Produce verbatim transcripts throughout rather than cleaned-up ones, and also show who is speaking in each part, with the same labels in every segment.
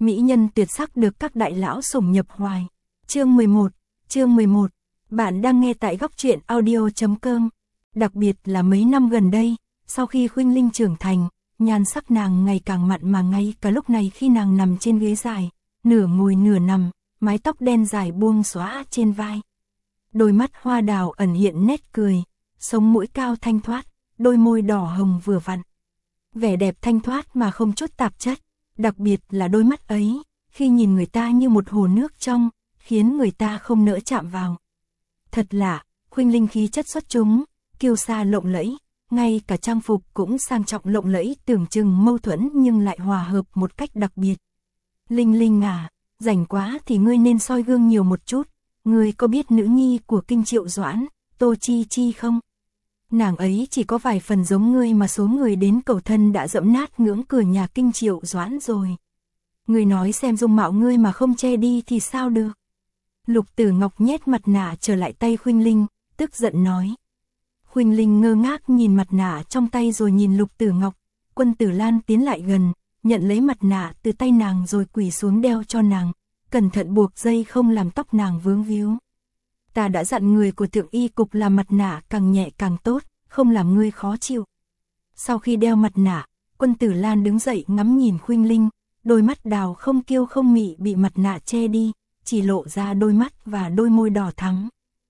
Speaker 1: mỹ nhân tuyệt sắc được các đại lão sủng nhập hoài. Chương mười một, chương mười một, bạn đang nghe tại góc truyện audio chấm com. Đặc biệt là mấy năm gần đây, sau khi Khuynh Linh trưởng thành, nhan sắc nàng ngày càng mặn mà ngay cả lúc này khi nàng nằm trên ghế dài, nửa ngồi nửa nằm, mái tóc đen dài buông xõa trên vai. Đôi mắt hoa đào ẩn hiện nét cười, sống mũi cao thanh thoát, đôi môi đỏ hồng vừa vặn. Vẻ đẹp thanh thoát mà không chút tạp chất, đặc biệt là đôi mắt ấy, khi nhìn người ta như một hồ nước trong, khiến người ta không nỡ chạm vào. Thật lạ, Khuynh Linh khí chất xuất chúng, kiêu sa lộng lẫy, ngay cả trang phục cũng sang trọng lộng lẫy, tưởng chừng mâu thuẫn nhưng lại hòa hợp một cách đặc biệt. Linh Linh à, rảnh quá thì ngươi nên soi gương nhiều một chút, ngươi có biết nữ nhi của Kinh Triệu Doãn, Tô Chi Chi không? Nàng ấy chỉ có vài phần giống ngươi mà số người đến cầu thân đã dẫm nát ngưỡng cửa nhà Kinh Triệu Doãn rồi. Ngươi nói xem dung mạo ngươi mà không che đi thì sao được? Lục Tử Ngọc nhét mặt nạ trở lại tay Khuynh Linh, tức giận nói. Khuynh Linh ngơ ngác nhìn mặt nạ trong tay rồi nhìn Lục Tử Ngọc. Quân Tử Lan tiến lại gần, nhận lấy mặt nạ từ tay nàng rồi quỳ xuống đeo cho nàng, cẩn thận buộc dây không làm tóc nàng vướng víu. Ta đã dặn người của Thượng Y Cục làm mặt nạ càng nhẹ càng tốt, không làm ngươi khó chịu. Sau khi đeo mặt nạ, Quân Tử Lan đứng dậy ngắm nhìn Khuynh Linh, đôi mắt đào không kiêu không mị bị mặt nạ che đi, chỉ lộ ra đôi mắt và đôi môi đỏ thắm.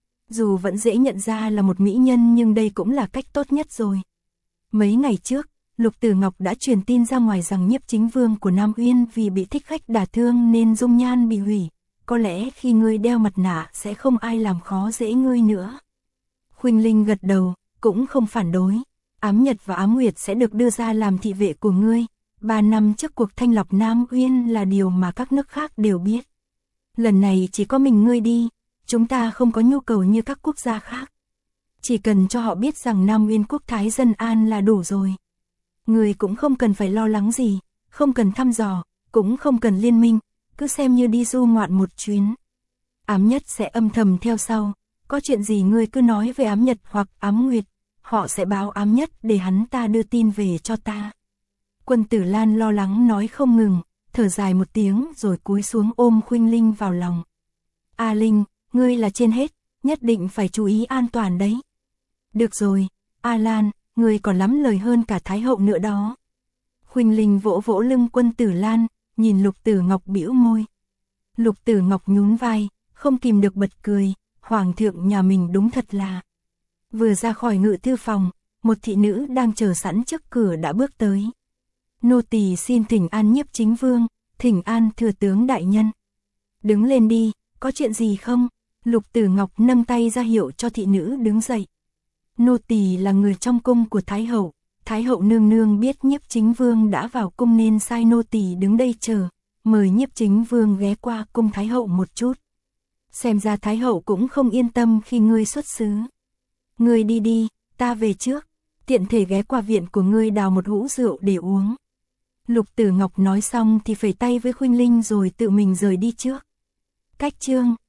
Speaker 1: Dù vẫn dễ nhận ra là một mỹ nhân nhưng đây cũng là cách tốt nhất rồi. Mấy ngày trước, Lục Tử Ngọc đã truyền tin ra ngoài rằng Nhiếp Chính Vương của Nam Uyên vì bị thích khách đả thương nên dung nhan bị hủy. Có lẽ khi ngươi đeo mặt nạ sẽ không ai làm khó dễ ngươi nữa. Khuynh Linh gật đầu, cũng không phản đối. Ám Nhật và Ám Nguyệt sẽ được đưa ra làm thị vệ của ngươi. Ba năm trước cuộc thanh lọc Nam Uyên là điều mà các nước khác đều biết. Lần này chỉ có mình ngươi đi, chúng ta không có nhu cầu như các quốc gia khác. Chỉ cần cho họ biết rằng Nam Uyên quốc thái dân an là đủ rồi. Ngươi cũng không cần phải lo lắng gì, không cần thăm dò, cũng không cần liên minh, cứ xem như đi du ngoạn một chuyến. Ám Nhất sẽ âm thầm theo sau, có chuyện gì ngươi cứ nói về Ám Nhật hoặc Ám Nguyệt, họ sẽ báo Ám Nhất để hắn ta đưa tin về cho ta. Quân Tử Lan lo lắng nói không ngừng, thở dài một tiếng rồi cúi xuống ôm Khuynh Linh vào lòng. A Linh, ngươi là trên hết, nhất định phải chú ý an toàn đấy. Được rồi, A Lan, ngươi còn lắm lời hơn cả Thái hậu nữa đó. Khuynh Linh vỗ vỗ lưng Quân Tử Lan, nhìn Lục Tử Ngọc bĩu môi. Lục Tử Ngọc nhún vai, không kìm được bật cười, hoàng thượng nhà mình đúng thật là. Vừa ra khỏi ngự thư phòng, một thị nữ đang chờ sẵn trước cửa đã bước tới. Nô tỳ xin thỉnh an Nhiếp Chính Vương, thỉnh an thừa tướng đại nhân. Đứng lên đi, có chuyện gì không? Lục Tử Ngọc nâng tay ra hiệu cho thị nữ đứng dậy. Nô tỳ là người trong cung của Thái hậu, Thái hậu nương nương biết Nhiếp Chính Vương đã vào cung nên sai nô tỳ đứng đây chờ, mời Nhiếp Chính Vương ghé qua cung Thái hậu một chút. Xem ra Thái hậu cũng không yên tâm khi ngươi xuất xứ. Ngươi đi đi, ta về trước, tiện thể ghé qua viện của ngươi đào một hũ rượu để uống. Lục Tử Ngọc nói xong thì phẩy tay với Khuynh Linh rồi tự mình rời đi trước. Cách chương